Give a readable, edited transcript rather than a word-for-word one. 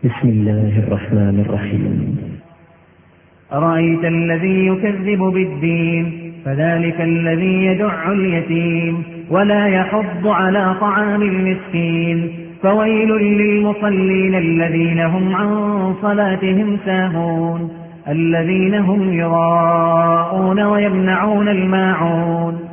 بسم الله الرحمن الرحيم. أرأيت الذي يكذب بالدين فذلك الذي يدع اليتيم ولا يحض على طعام المسكين فويل للمصلين الذين هم عن صلاتهم ساهون الذين هم يراءون ويمنعون الماعون